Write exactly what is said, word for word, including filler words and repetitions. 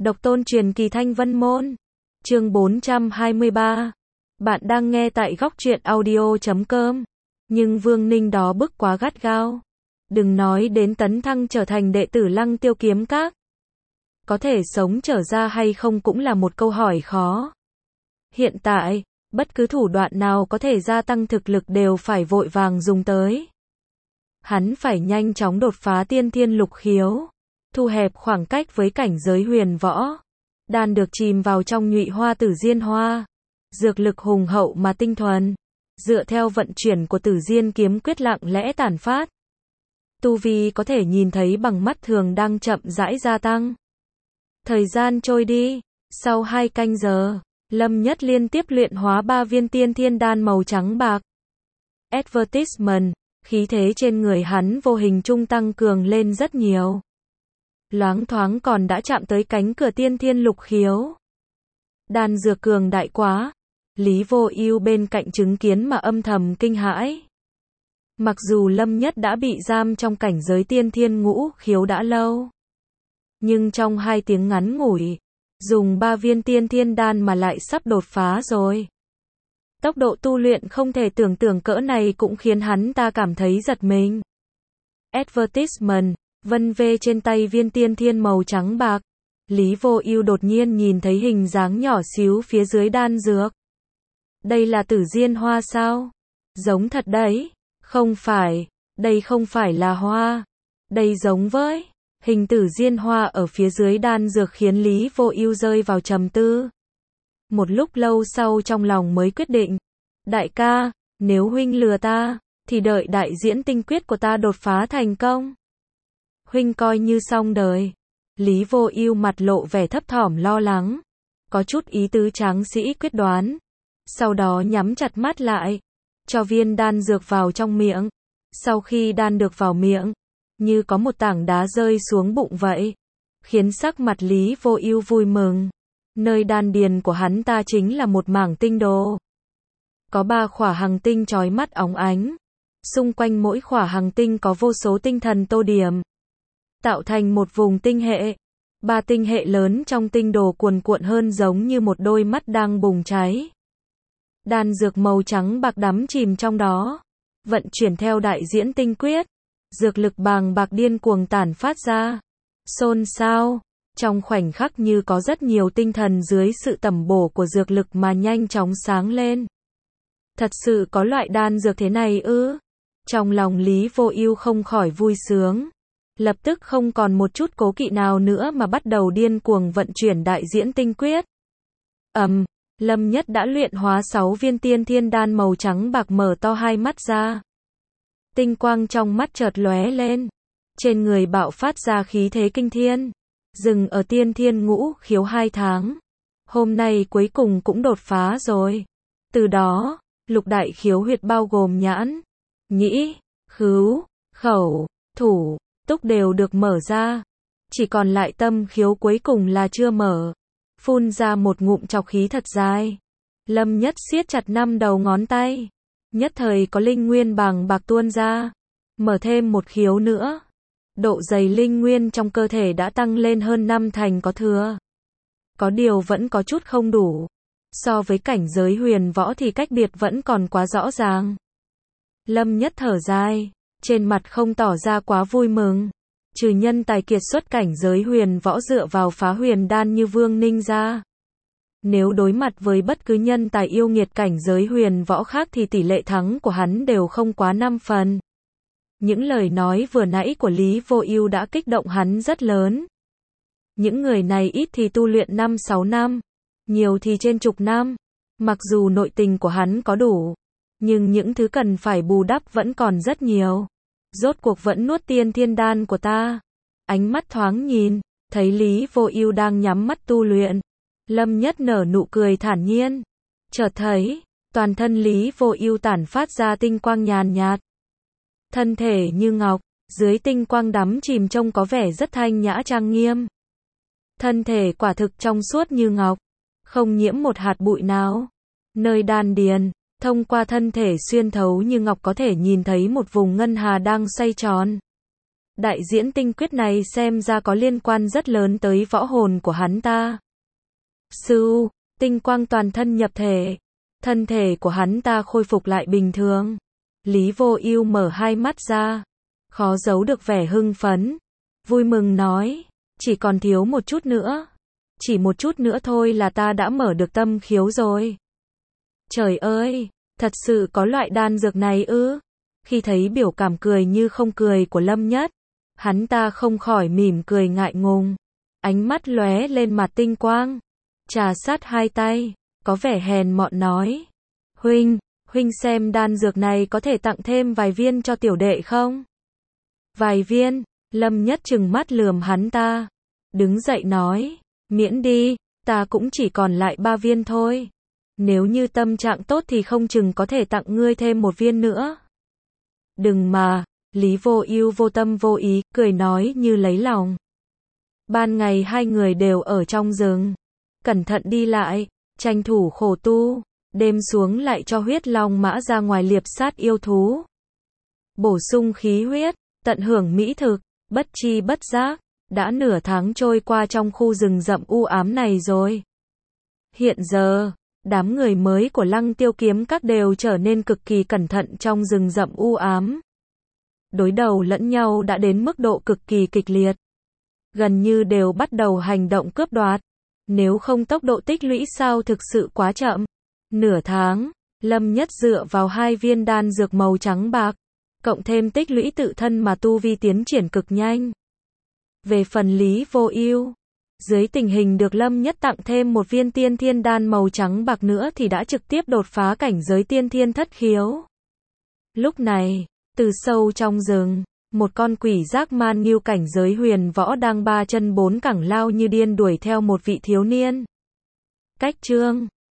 Độc tôn truyền kỳ Thanh Vân Môn. Chương bốn trăm hai mươi ba. Bạn đang nghe tại góc truyện audio chấm com. Nhưng Vương Ninh đó bức quá gắt gao. Đừng nói đến tấn thăng trở thành đệ tử Lăng Tiêu Kiếm Các. Có thể sống trở ra hay không cũng là một câu hỏi khó. Hiện tại, bất cứ thủ đoạn nào có thể gia tăng thực lực đều phải vội vàng dùng tới. Hắn phải nhanh chóng đột phá tiên thiên lục khiếu, thu hẹp khoảng cách với cảnh giới huyền võ. Đan được chìm vào trong nhụy hoa tử diên hoa. Dược lực hùng hậu mà tinh thuần. Dựa theo vận chuyển của tử diên kiếm quyết lặng lẽ tản phát. Tu vi có thể nhìn thấy bằng mắt thường đang chậm rãi gia tăng. Thời gian trôi đi. Sau hai canh giờ, Lâm Nhất liên tiếp luyện hóa ba viên tiên thiên đan màu trắng bạc. Advertisement, khí thế trên người hắn vô hình trung tăng cường lên rất nhiều. Loáng thoáng còn đã chạm tới cánh cửa tiên thiên lục khiếu. Đan dược cường đại quá. Lý Vô Ưu bên cạnh chứng kiến mà âm thầm kinh hãi. Mặc dù Lâm Nhất đã bị giam trong cảnh giới tiên thiên ngũ khiếu đã lâu, nhưng trong hai tiếng ngắn ngủi, dùng ba viên tiên thiên đan mà lại sắp đột phá rồi. Tốc độ tu luyện không thể tưởng tượng cỡ này cũng khiến hắn ta cảm thấy giật mình. Advertisement, vân vê trên tay viên tiên thiên màu trắng bạc. Lý Vô Ưu đột nhiên nhìn thấy hình dáng nhỏ xíu phía dưới đan dược. Đây là tử diên hoa sao? Giống thật đấy. Không phải, đây không phải là hoa. Đây giống với hình tử diên hoa ở phía dưới đan dược khiến Lý Vô Ưu rơi vào trầm tư. Một lúc lâu sau trong lòng mới quyết định. Đại ca, nếu huynh lừa ta, thì đợi đại diễn tinh quyết của ta đột phá thành công. Huynh coi như xong đời. Lý Vô Ưu mặt lộ vẻ thấp thỏm lo lắng. Có chút ý tứ tráng sĩ quyết đoán. Sau đó nhắm chặt mắt lại. Cho viên đan dược vào trong miệng. Sau khi đan được vào miệng, như có một tảng đá rơi xuống bụng vậy. Khiến sắc mặt Lý Vô Ưu vui mừng. Nơi đan điền của hắn ta chính là một mảng tinh đồ. Có ba khỏa hằng tinh chói mắt óng ánh. Xung quanh mỗi khỏa hằng tinh có vô số tinh thần tô điểm. Tạo thành một vùng tinh hệ. Ba tinh hệ lớn trong tinh đồ cuồn cuộn hơn giống như một đôi mắt đang bùng cháy. Đan dược màu trắng bạc đắm chìm trong đó. Vận chuyển theo đại diễn tinh quyết. Dược lực bàng bạc điên cuồng tản phát ra. Xôn xao. Trong khoảnh khắc như có rất nhiều tinh thần dưới sự tẩm bổ của dược lực mà nhanh chóng sáng lên. Thật sự có loại đan dược thế này ư? Trong lòng Lý Vô Ưu không khỏi vui sướng. Lập tức không còn một chút cố kỵ nào nữa mà bắt đầu điên cuồng vận chuyển đại diễn tinh quyết. Ầm, um, Lâm Nhất đã luyện hóa sáu viên tiên thiên đan màu trắng bạc mở to hai mắt ra. Tinh quang trong mắt chợt lóe lên. Trên người bạo phát ra khí thế kinh thiên. Dừng ở tiên thiên ngũ khiếu hai tháng. Hôm nay cuối cùng cũng đột phá rồi. Từ đó, lục đại khiếu huyệt bao gồm nhãn, nhĩ, khứu, khẩu, thủ, túc đều được mở ra. Chỉ còn lại tâm khiếu cuối cùng là chưa mở. Phun ra một ngụm trọc khí thật dài. Lâm Nhất siết chặt năm đầu ngón tay. Nhất thời có linh nguyên bàng bạc tuôn ra. Mở thêm một khiếu nữa. Độ dày linh nguyên trong cơ thể đã tăng lên hơn năm thành có thừa. Có điều vẫn có chút không đủ. So với cảnh giới huyền võ thì cách biệt vẫn còn quá rõ ràng. Lâm Nhất thở dài. Trên mặt không tỏ ra quá vui mừng. Trừ nhân tài kiệt xuất cảnh giới huyền võ dựa vào phá huyền đan như Vương Ninh ra. Nếu đối mặt với bất cứ nhân tài yêu nghiệt cảnh giới huyền võ khác thì tỷ lệ thắng của hắn đều không quá năm phần. Những lời nói vừa nãy của Lý Vô Ưu đã kích động hắn rất lớn. Những người này ít thì tu luyện năm sáu năm, nhiều thì trên chục năm. Mặc dù nội tình của hắn có đủ, nhưng những thứ cần phải bù đắp vẫn còn rất nhiều. Rốt cuộc vẫn nuốt tiên thiên đan của ta. Ánh mắt thoáng nhìn, thấy Lý Vô Ưu đang nhắm mắt tu luyện. Lâm Nhất nở nụ cười thản nhiên. Chợt thấy, toàn thân Lý Vô Ưu tản phát ra tinh quang nhàn nhạt. Thân thể như ngọc, dưới tinh quang đắm chìm trông có vẻ rất thanh nhã trang nghiêm. Thân thể quả thực trong suốt như ngọc, không nhiễm một hạt bụi nào. Nơi đan điền, thông qua thân thể xuyên thấu như ngọc có thể nhìn thấy một vùng ngân hà đang xoay tròn. Đại diễn tinh quyết này xem ra có liên quan rất lớn tới võ hồn của hắn ta. Sư, tinh quang toàn thân nhập thể. Thân thể của hắn ta khôi phục lại bình thường. Lý Vô Ưu mở hai mắt ra. Khó giấu được vẻ hưng phấn. Vui mừng nói. Chỉ còn thiếu một chút nữa. Chỉ một chút nữa thôi là ta đã mở được tâm khiếu rồi. Trời ơi, thật sự có loại đan dược này ư? Khi thấy biểu cảm cười như không cười của Lâm Nhất, hắn ta không khỏi mỉm cười ngại ngùng. Ánh mắt lóe lên mặt tinh quang. Trà sát hai tay, có vẻ hèn mọn nói. Huynh, huynh xem đan dược này có thể tặng thêm vài viên cho tiểu đệ không? Vài viên, Lâm Nhất trừng mắt lườm hắn ta. Đứng dậy nói, miễn đi, ta cũng chỉ còn lại ba viên thôi. Nếu như tâm trạng tốt thì không chừng có thể tặng ngươi thêm một viên nữa. Đừng mà, Lý Vô Ưu vô tâm vô ý, cười nói như lấy lòng. Ban ngày hai người đều ở trong rừng, cẩn thận đi lại, tranh thủ khổ tu, đêm xuống lại cho huyết long mã ra ngoài liệp sát yêu thú. Bổ sung khí huyết, tận hưởng mỹ thực, bất chi bất giác, đã nửa tháng trôi qua trong khu rừng rậm u ám này rồi. Hiện giờ, đám người mới của Lăng Tiêu Kiếm Các đều trở nên cực kỳ cẩn thận trong rừng rậm u ám. Đối đầu lẫn nhau đã đến mức độ cực kỳ kịch liệt. Gần như đều bắt đầu hành động cướp đoạt. Nếu không tốc độ tích lũy sao thực sự quá chậm. Nửa tháng, Lâm Nhất dựa vào hai viên đan dược màu trắng bạc, cộng thêm tích lũy tự thân mà tu vi tiến triển cực nhanh. Về phần Lý Vô Ưu, dưới tình hình được Lâm Nhất tặng thêm một viên tiên thiên đan màu trắng bạc nữa thì đã trực tiếp đột phá cảnh giới tiên thiên thất khiếu. Lúc này, từ sâu trong rừng, một con quỷ giác man nghiêu cảnh giới huyền võ đang ba chân bốn cẳng lao như điên đuổi theo một vị thiếu niên. Cách chương